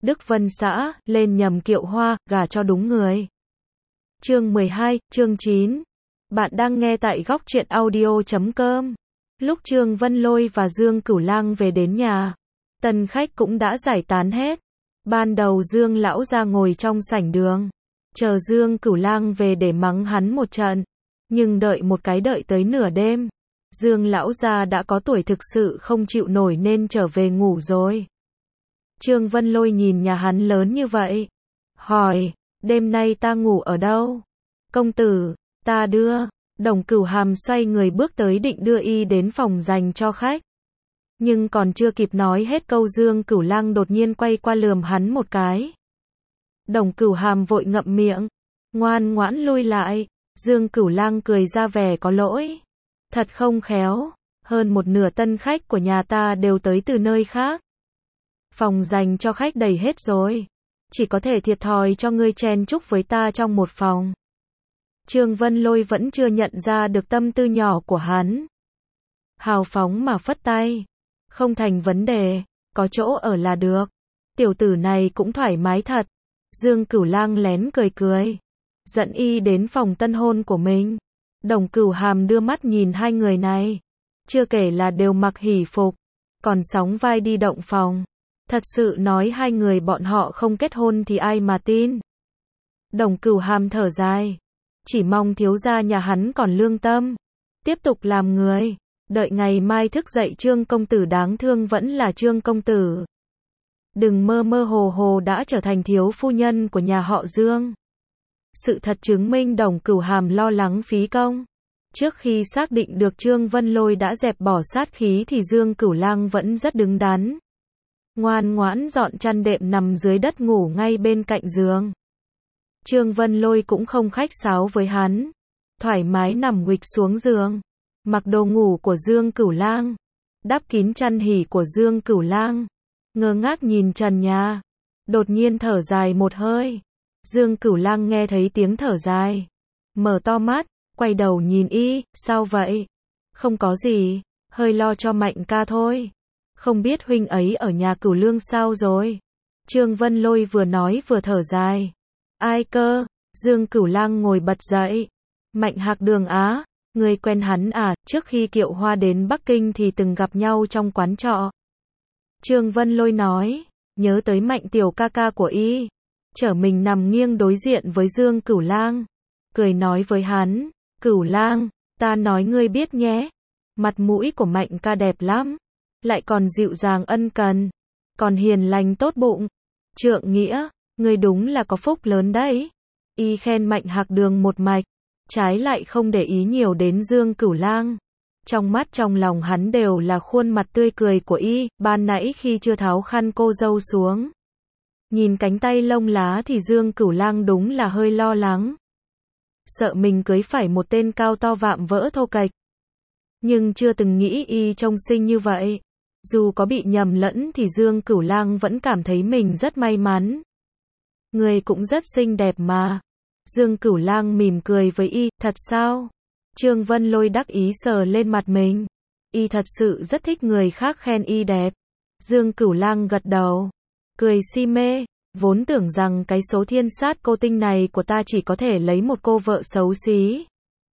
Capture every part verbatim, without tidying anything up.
Đức Vân xã, lên nhầm kiệu hoa, gả cho đúng người. Chương mười hai, chương chín. Bạn đang nghe tại góc truyện audio chấm com. Lúc Trương Vân Lôi và Dương Cửu Lang về đến nhà, tân khách cũng đã giải tán hết. Ban đầu Dương lão ra ngồi trong sảnh đường, chờ Dương Cửu Lang về để mắng hắn một trận. Nhưng đợi một cái đợi tới nửa đêm, Dương lão gia đã có tuổi thực sự không chịu nổi nên trở về ngủ rồi. Trương Vân Lôi nhìn nhà hắn lớn như vậy, hỏi, đêm nay ta ngủ ở đâu? Công tử, ta đưa. Đồng Cửu Hàm xoay người bước tới định đưa y đến phòng dành cho khách. Nhưng còn chưa kịp nói hết câu Dương Cửu Lang đột nhiên quay qua lườm hắn một cái. Đồng Cửu Hàm vội ngậm miệng, ngoan ngoãn lui lại. Dương Cửu Lang cười ra vẻ có lỗi. Thật không khéo, hơn một nửa tân khách của nhà ta đều tới từ nơi khác. Phòng dành cho khách đầy hết rồi, chỉ có thể thiệt thòi cho ngươi chen chúc với ta trong một phòng. Trương Vân Lôi vẫn chưa nhận ra được tâm tư nhỏ của hắn. Hào phóng mà phất tay, không thành vấn đề, có chỗ ở là được. Tiểu tử này cũng thoải mái thật. Dương Cửu Lang lén cười cười, dẫn y đến phòng tân hôn của mình. Đồng Cửu Hàm đưa mắt nhìn hai người này, chưa kể là đều mặc hỷ phục, còn sóng vai đi động phòng. Thật sự nói hai người bọn họ không kết hôn thì ai mà tin. Đồng Cửu Hàm thở dài, chỉ mong thiếu gia nhà hắn còn lương tâm, tiếp tục làm người, đợi ngày mai thức dậy Trương công tử đáng thương vẫn là Trương công tử. Đừng mơ mơ hồ hồ đã trở thành thiếu phu nhân của nhà họ Dương. Sự thật chứng minh Đồng Cửu Hàm lo lắng phí công. Trước khi xác định được Trương Vân Lôi đã dẹp bỏ sát khí thì Dương Cửu Lang vẫn rất đứng đắn. Ngoan ngoãn dọn chăn đệm nằm dưới đất ngủ ngay bên cạnh giường. Trương Vân Lôi cũng không khách sáo với hắn, thoải mái nằm nguịch xuống giường, mặc đồ ngủ của Dương Cửu Lang, đắp kín chăn hỉ của Dương Cửu Lang, ngơ ngác nhìn trần nhà, đột nhiên thở dài một hơi. Dương Cửu Lang nghe thấy tiếng thở dài, mở to mắt, quay đầu nhìn y, sao vậy? Không có gì, hơi lo cho Mạnh ca thôi. Không biết huynh ấy ở nhà Cửu Lương sao rồi? Trương Vân Lôi vừa nói vừa thở dài. Ai cơ? Dương Cửu Lang ngồi bật dậy. Mạnh Hạc Đường á, người quen hắn à? Trước khi Kiệu Hoa đến Bắc Kinh thì từng gặp nhau trong quán trọ. Trương Vân Lôi nói, nhớ tới Mạnh tiểu ca ca của y. Trở mình nằm nghiêng đối diện với Dương Cửu Lang, cười nói với hắn, Cửu Lang, ta nói ngươi biết nhé, mặt mũi của Mạnh ca đẹp lắm, lại còn dịu dàng ân cần, còn hiền lành tốt bụng. Trượng Nghĩa, ngươi đúng là có phúc lớn đấy. Y khen Mạnh Hạc Đường một mạch, trái lại không để ý nhiều đến Dương Cửu Lang. Trong mắt trong lòng hắn đều là khuôn mặt tươi cười của y. Ban nãy khi chưa tháo khăn cô dâu xuống, nhìn cánh tay lông lá thì Dương Cửu Lang đúng là hơi lo lắng, sợ mình cưới phải một tên cao to vạm vỡ thô kệch. Nhưng chưa từng nghĩ y trông xinh như vậy. Dù có bị nhầm lẫn thì Dương Cửu Lang vẫn cảm thấy mình rất may mắn. Người cũng rất xinh đẹp mà. Dương Cửu Lang mỉm cười với y, thật sao? Trương Vân Lôi đắc ý sờ lên mặt mình. Y thật sự rất thích người khác khen y đẹp. Dương Cửu Lang gật đầu, cười si mê, vốn tưởng rằng cái số thiên sát cô tinh này của ta chỉ có thể lấy một cô vợ xấu xí.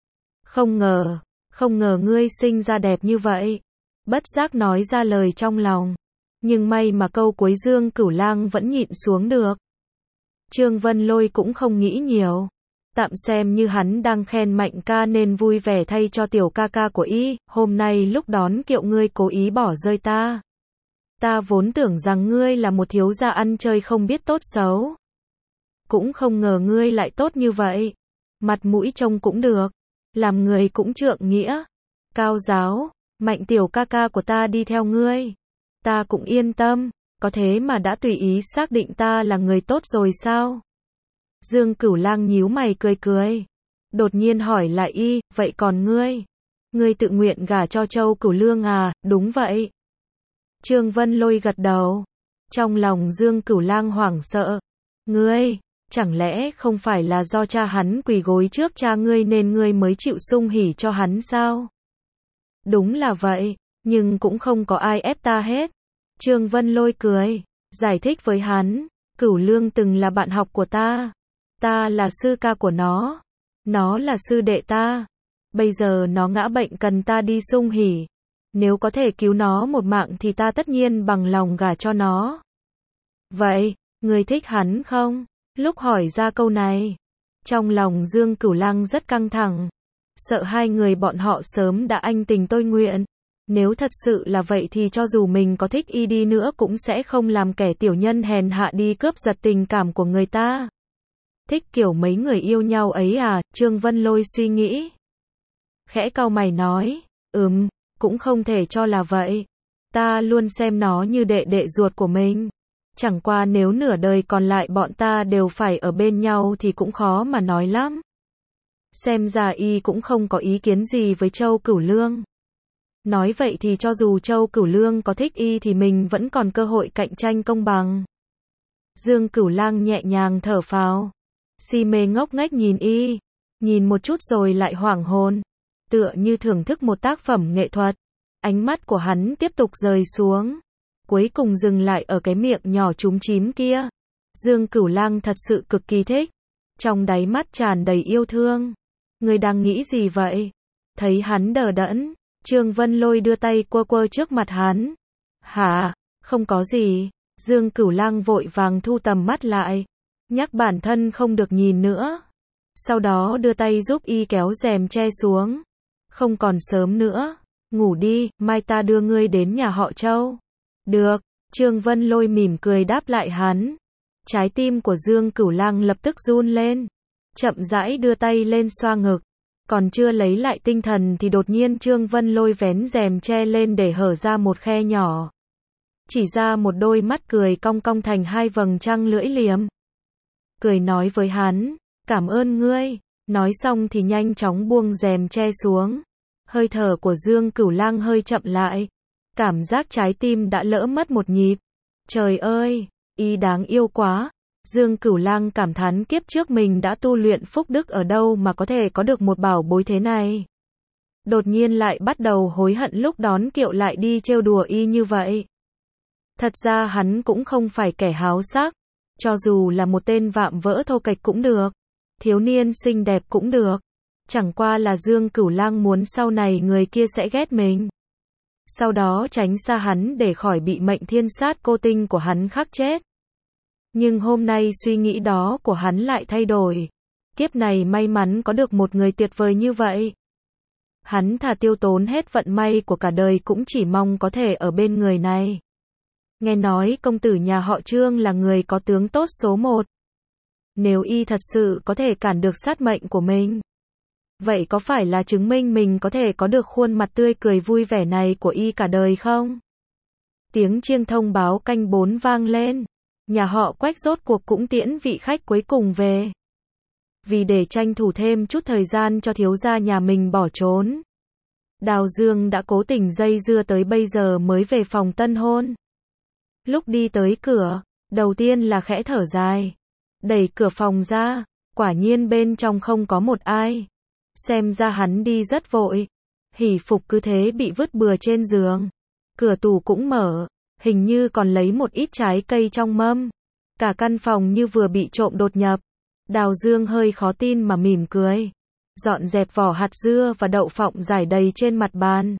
Không ngờ, không ngờ ngươi sinh ra đẹp như vậy. Bất giác nói ra lời trong lòng, nhưng may mà câu cuối Dương Cửu Lang vẫn nhịn xuống được. Trương Vân Lôi cũng không nghĩ nhiều, tạm xem như hắn đang khen Mạnh ca nên vui vẻ thay cho tiểu ca ca của y. Hôm nay lúc đón kiệu ngươi cố ý bỏ rơi ta. Ta vốn tưởng rằng ngươi là một thiếu gia ăn chơi không biết tốt xấu, cũng không ngờ ngươi lại tốt như vậy. Mặt mũi trông cũng được, làm người cũng trượng nghĩa, cao giáo. Mạnh tiểu ca ca của ta đi theo ngươi, ta cũng yên tâm, có thế mà đã tùy ý xác định ta là người tốt rồi sao? Dương Cửu Lang nhíu mày cười cười, đột nhiên hỏi lại y, vậy còn ngươi? Ngươi tự nguyện gả cho Châu Cửu Lương à? Đúng vậy. Trương Vân Lôi gật đầu, trong lòng Dương Cửu Lang hoảng sợ. Ngươi, chẳng lẽ không phải là do cha hắn quỳ gối trước cha ngươi nên ngươi mới chịu sung hỉ cho hắn sao? Đúng là vậy, nhưng cũng không có ai ép ta hết. Trương Vân Lôi cười, giải thích với hắn, Cửu Lương từng là bạn học của ta. Ta là sư ca của nó. Nó là sư đệ ta. Bây giờ nó ngã bệnh cần ta đi sung hỉ. Nếu có thể cứu nó một mạng thì ta tất nhiên bằng lòng gả cho nó. Vậy, ngươi thích hắn không? Lúc hỏi ra câu này, trong lòng Dương Cửu Lăng rất căng thẳng. Sợ hai người bọn họ sớm đã anh tình tôi nguyện. Nếu thật sự là vậy thì cho dù mình có thích y đi nữa cũng sẽ không làm kẻ tiểu nhân hèn hạ đi cướp giật tình cảm của người ta. Thích kiểu mấy người yêu nhau ấy à? Trương Vân Lôi suy nghĩ. Khẽ cau mày nói, ừm, cũng không thể cho là vậy. Ta luôn xem nó như đệ đệ ruột của mình. Chẳng qua nếu nửa đời còn lại bọn ta đều phải ở bên nhau thì cũng khó mà nói lắm. Xem ra y cũng không có ý kiến gì với Châu Cửu Lương. Nói vậy thì cho dù Châu Cửu Lương có thích y thì mình vẫn còn cơ hội cạnh tranh công bằng. Dương Cửu Lăng nhẹ nhàng thở phào. Si mê ngốc nghếch nhìn y. Nhìn một chút rồi lại hoảng hồn. Tựa như thưởng thức một tác phẩm nghệ thuật. Ánh mắt của hắn tiếp tục rời xuống. Cuối cùng dừng lại ở cái miệng nhỏ chúm chím kia. Dương Cửu Lăng thật sự cực kỳ thích. Trong đáy mắt tràn đầy yêu thương. Ngươi đang nghĩ gì vậy? Thấy hắn đờ đẫn, Trương Vân Lôi đưa tay quơ quơ trước mặt hắn. Hả? Không có gì. Dương Cửu Lăng vội vàng thu tầm mắt lại. Nhắc bản thân không được nhìn nữa. Sau đó đưa tay giúp y kéo rèm che xuống. Không còn sớm nữa. Ngủ đi, mai ta đưa ngươi đến nhà họ Châu. Được. Trương Vân Lôi mỉm cười đáp lại hắn. Trái tim của Dương Cửu Lăng lập tức run lên. Chậm rãi đưa tay lên xoa ngực. Còn chưa lấy lại tinh thần thì đột nhiên Trương Vân Lôi vén rèm che lên để hở ra một khe nhỏ. Chỉ ra một đôi mắt cười cong cong thành hai vầng trăng lưỡi liềm. Cười nói với hắn, cảm ơn ngươi. Nói xong thì nhanh chóng buông rèm che xuống. Hơi thở của Dương Cửu Lăng hơi chậm lại. Cảm giác trái tim đã lỡ mất một nhịp. Trời ơi, y đáng yêu quá. Dương Cửu Lăng cảm thán kiếp trước mình đã tu luyện phúc đức ở đâu mà có thể có được một bảo bối thế này. Đột nhiên lại bắt đầu hối hận lúc đón kiệu lại đi trêu đùa y như vậy. Thật ra hắn cũng không phải kẻ háo sắc. Cho dù là một tên vạm vỡ thô kệch cũng được. Thiếu niên xinh đẹp cũng được. Chẳng qua là Dương Cửu Lăng muốn sau này người kia sẽ ghét mình. Sau đó tránh xa hắn để khỏi bị mệnh thiên sát cô tinh của hắn khắc chết. Nhưng hôm nay suy nghĩ đó của hắn lại thay đổi. Kiếp này may mắn có được một người tuyệt vời như vậy. Hắn thà tiêu tốn hết vận may của cả đời cũng chỉ mong có thể ở bên người này. Nghe nói công tử nhà họ Trương là người có tướng tốt số một. Nếu y thật sự có thể cản được sát mệnh của mình, vậy có phải là chứng minh mình có thể có được khuôn mặt tươi cười vui vẻ này của y cả đời không? Tiếng chiêng thông báo canh bốn vang lên. Nhà họ Quách rốt cuộc cũng tiễn vị khách cuối cùng về. Vì để tranh thủ thêm chút thời gian cho thiếu gia nhà mình bỏ trốn, Đào Dương đã cố tình dây dưa tới bây giờ mới về phòng tân hôn. Lúc đi tới cửa, đầu tiên là khẽ thở dài. Đẩy cửa phòng ra, quả nhiên bên trong không có một ai. Xem ra hắn đi rất vội. Hỷ phục cứ thế bị vứt bừa trên giường. Cửa tủ cũng mở, hình như còn lấy một ít trái cây trong mâm. Cả căn phòng như vừa bị trộm đột nhập. Đào Dương hơi khó tin mà mỉm cười. Dọn dẹp vỏ hạt dưa và đậu phộng rải đầy trên mặt bàn.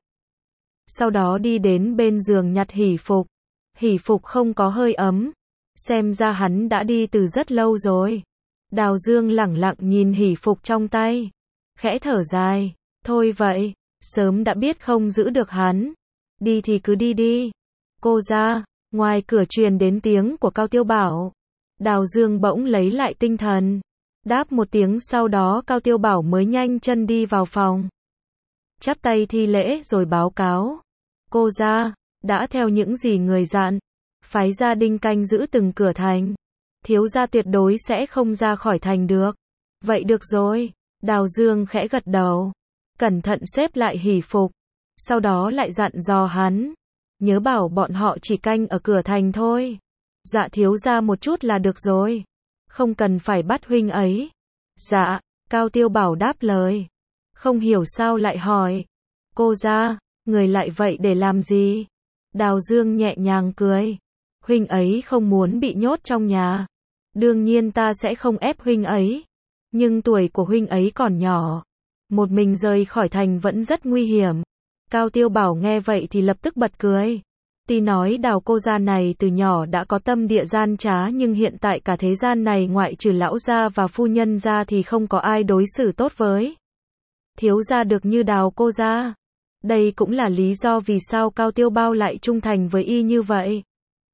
Sau đó đi đến bên giường nhặt hỷ phục. Hỷ phục không có hơi ấm. Xem ra hắn đã đi từ rất lâu rồi. Đào Dương lẳng lặng nhìn hỷ phục trong tay. Khẽ thở dài. Thôi vậy, sớm đã biết không giữ được hắn. Đi thì cứ đi đi. Cô ra, ngoài cửa truyền đến tiếng của Cao Tiêu Bảo. Đào Dương bỗng lấy lại tinh thần. Đáp một tiếng sau đó Cao Tiêu Bảo mới nhanh chân đi vào phòng. Chắp tay thi lễ rồi báo cáo. Cô ra, đã theo những gì người dặn. Phái gia đinh canh giữ từng cửa thành. Thiếu gia tuyệt đối sẽ không ra khỏi thành được. Vậy được rồi. Đào Dương khẽ gật đầu. Cẩn thận xếp lại hỷ phục. Sau đó lại dặn dò hắn. Nhớ bảo bọn họ chỉ canh ở cửa thành thôi. Dạ thiếu gia một chút là được rồi. Không cần phải bắt huynh ấy. Dạ, Cao Tiêu Bảo đáp lời. Không hiểu sao lại hỏi. Cô ra, người lại vậy để làm gì? Đào Dương nhẹ nhàng cười. huynh ấy không muốn bị nhốt trong nhà. Đương nhiên ta sẽ không ép huynh ấy. Nhưng tuổi của huynh ấy còn nhỏ. Một mình rời khỏi thành vẫn rất nguy hiểm. Cao Tiêu Bảo nghe vậy thì lập tức bật cười. Tuy nói Đào cô gia này từ nhỏ đã có tâm địa gian trá nhưng hiện tại cả thế gian này ngoại trừ lão gia và phu nhân gia thì không có ai đối xử tốt với thiếu gia được như Đào cô gia. Đây cũng là lý do vì sao Cao Tiêu Bao lại trung thành với y như vậy.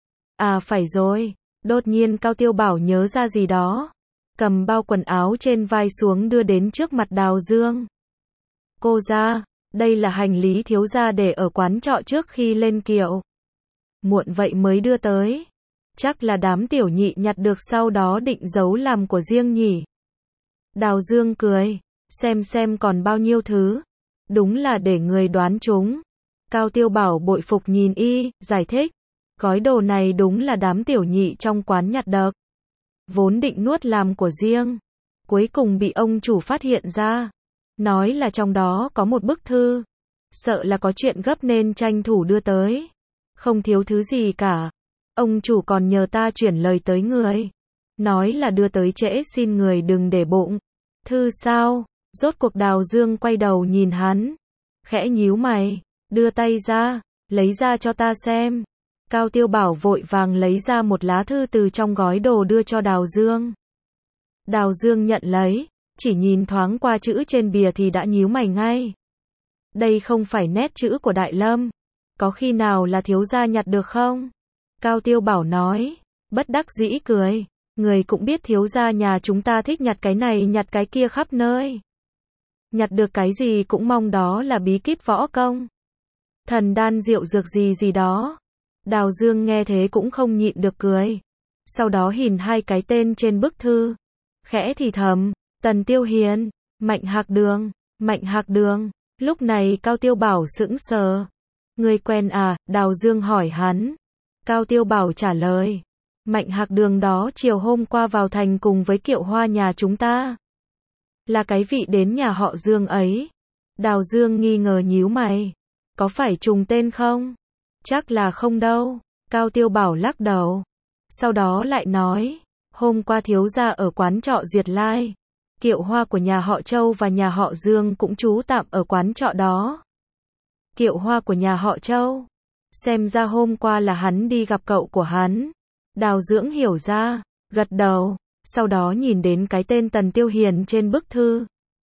À phải rồi, đột nhiên Cao Tiêu Bảo nhớ ra gì đó. Cầm bao quần áo trên vai xuống đưa đến trước mặt Đào Dương. Cô gia, đây là hành lý thiếu gia để ở quán trọ trước khi lên kiệu. Muộn vậy mới đưa tới. Chắc là đám tiểu nhị nhặt được sau đó định giấu làm của riêng nhỉ. Đào Dương cười, xem xem còn bao nhiêu thứ. Đúng là để người đoán chúng. Cao Tiêu Bảo bội phục nhìn y, giải thích. Gói đồ này đúng là đám tiểu nhị trong quán nhặt được. Vốn định nuốt làm của riêng. Cuối cùng bị ông chủ phát hiện ra. Nói là trong đó có một bức thư. Sợ là có chuyện gấp nên tranh thủ đưa tới. Không thiếu thứ gì cả. Ông chủ còn nhờ ta chuyển lời tới người. Nói là đưa tới trễ xin người đừng để bụng. Thư sao? Rốt cuộc Đào Dương quay đầu nhìn hắn. Khẽ nhíu mày. Đưa tay ra. Lấy ra cho ta xem. Cao Tiêu Bảo vội vàng lấy ra một lá thư từ trong gói đồ đưa cho Đào Dương. Đào Dương nhận lấy. Chỉ nhìn thoáng qua chữ trên bìa thì đã nhíu mày ngay. Đây không phải nét chữ của Đại Lâm. Có khi nào là thiếu gia nhặt được không? Cao Tiêu Bảo nói. Bất đắc dĩ cười. Người cũng biết thiếu gia nhà chúng ta thích nhặt cái này nhặt cái kia khắp nơi. Nhặt được cái gì cũng mong đó là bí kíp võ công. Thần đan rượu dược gì gì đó. Đào Dương nghe thế cũng không nhịn được cười. Sau đó nhìn hai cái tên trên bức thư. Khẽ thì thầm. Tần Tiêu Hiền. Mạnh Hạc Đường. Mạnh Hạc Đường. Lúc này Cao Tiêu Bảo sững sờ. Người quen à? Đào Dương hỏi hắn. Cao Tiêu Bảo trả lời. Mạnh Hạc Đường đó chiều hôm qua vào thành cùng với Kiệu Hoa nhà chúng ta. Là cái vị đến nhà họ Dương ấy. Đào Dương nghi ngờ nhíu mày. Có phải trùng tên không? Chắc là không đâu. Cao Tiêu Bảo lắc đầu. Sau đó lại nói. Hôm qua thiếu gia ở quán trọ Duyệt Lai. Kiệu Hoa của nhà họ Châu và nhà họ Dương cũng trú tạm ở quán trọ đó. Kiệu Hoa của nhà họ Châu. Xem ra hôm qua là hắn đi gặp cậu của hắn. Đào Dưỡng hiểu ra, gật đầu, sau đó nhìn đến cái tên Tần Tiêu Hiền trên bức thư.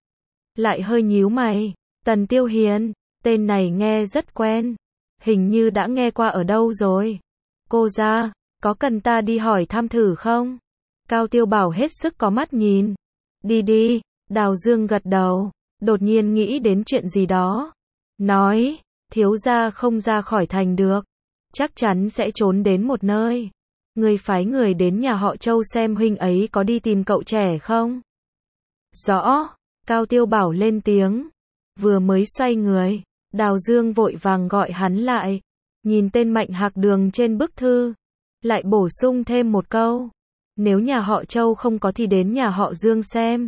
Lại hơi nhíu mày, Tần Tiêu Hiền, tên này nghe rất quen. Hình như đã nghe qua ở đâu rồi. Cô gia, có cần ta đi hỏi thăm thử không? Cao Tiêu Bảo hết sức có mắt nhìn. Đi đi, Đào Dương gật đầu, đột nhiên nghĩ đến chuyện gì đó. Nói, thiếu gia không ra khỏi thành được. Chắc chắn sẽ trốn đến một nơi. Người phái người đến nhà họ Châu xem huynh ấy có đi tìm cậu trẻ không? Rõ, Cao Tiêu Bảo lên tiếng. Vừa mới xoay người, Đào Dương vội vàng gọi hắn lại. Nhìn tên Mạnh Hạc Đường trên bức thư. Lại bổ sung thêm một câu. Nếu nhà họ Châu không có thì đến nhà họ Dương xem.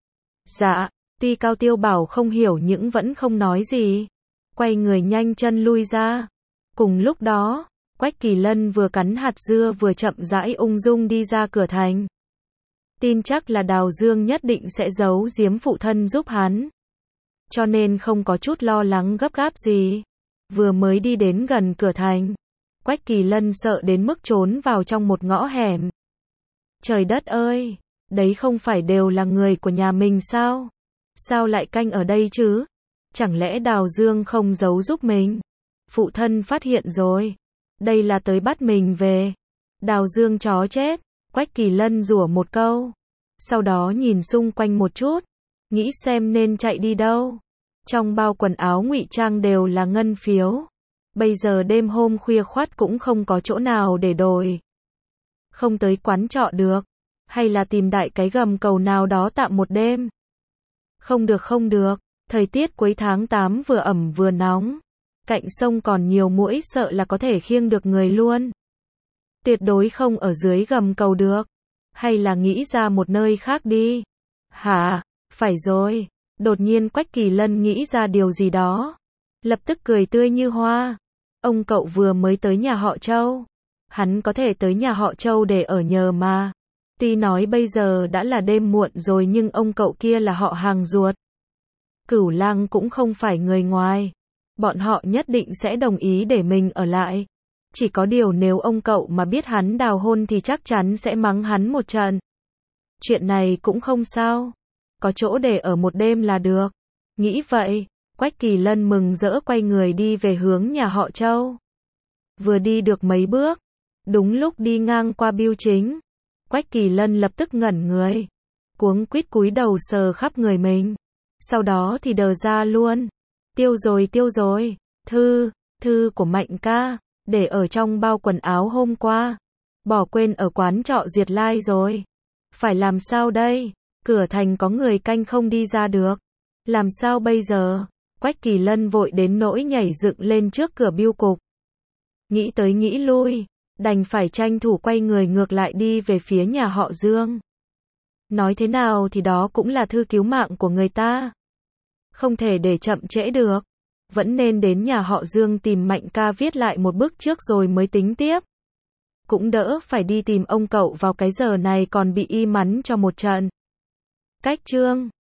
Dạ, tuy Cao Tiêu Bảo không hiểu nhưng vẫn không nói gì. Quay người nhanh chân lui ra. Cùng lúc đó, Quách Kỳ Lân vừa cắn hạt dưa vừa chậm rãi ung dung đi ra cửa thành. Tin chắc là Đào Dương nhất định sẽ giấu giếm phụ thân giúp hắn. Cho nên không có chút lo lắng gấp gáp gì. Vừa mới đi đến gần cửa thành. Quách Kỳ Lân sợ đến mức trốn vào trong một ngõ hẻm. Trời đất ơi, đấy không phải đều là người của nhà mình sao? Sao lại canh ở đây chứ? Chẳng lẽ Đào Dương không giấu giúp mình? Phụ thân phát hiện rồi. Đây là tới bắt mình về. Đào Dương chó chết. Quách Kỳ Lân rủa một câu. Sau đó nhìn xung quanh một chút. Nghĩ xem nên chạy đi đâu. Trong bao quần áo ngụy trang đều là ngân phiếu. Bây giờ đêm hôm khuya khoắt cũng không có chỗ nào để đổi. Không tới quán trọ được. Hay là tìm đại cái gầm cầu nào đó tạm một đêm. Không được không được. Thời tiết cuối tháng tám vừa ẩm vừa nóng. Cạnh sông còn nhiều muỗi sợ là có thể khiêng được người luôn. Tuyệt đối không ở dưới gầm cầu được. Hay là nghĩ ra một nơi khác đi. Hả? Phải rồi. Đột nhiên Quách Kỳ Lân nghĩ ra điều gì đó. Lập tức cười tươi như hoa. Ông cậu vừa mới tới nhà họ Châu. Hắn có thể tới nhà họ Châu để ở nhờ mà. Tuy nói bây giờ đã là đêm muộn rồi nhưng ông cậu kia là họ hàng ruột. Cửu Lang cũng không phải người ngoài. Bọn họ nhất định sẽ đồng ý để mình ở lại. Chỉ có điều nếu ông cậu mà biết hắn đào hôn thì chắc chắn sẽ mắng hắn một trận. Chuyện này cũng không sao. Có chỗ để ở một đêm là được. Nghĩ vậy, Quách Kỳ Lân mừng rỡ quay người đi về hướng nhà họ Châu. Vừa đi được mấy bước, đúng lúc đi ngang qua bưu chính, Quách Kỳ Lân lập tức ngẩn người, cuống quýt cúi đầu sờ khắp người mình. Sau đó thì đờ ra luôn. Tiêu rồi tiêu rồi, thư, thư của Mạnh ca, để ở trong bao quần áo hôm qua. Bỏ quên ở quán trọ Duyệt Lai rồi. Phải làm sao đây? Cửa thành có người canh không đi ra được. Làm sao bây giờ? Quách Kỳ Lân vội đến nỗi nhảy dựng lên trước cửa bưu cục. Nghĩ tới nghĩ lui, đành phải tranh thủ quay người ngược lại đi về phía nhà họ Dương. Nói thế nào thì đó cũng là thư cứu mạng của người ta. Không thể để chậm trễ được. Vẫn nên đến nhà họ Dương tìm Mạnh ca viết lại một bức trước rồi mới tính tiếp. Cũng đỡ phải đi tìm ông cậu vào cái giờ này còn bị y mắng cho một trận. Cách chương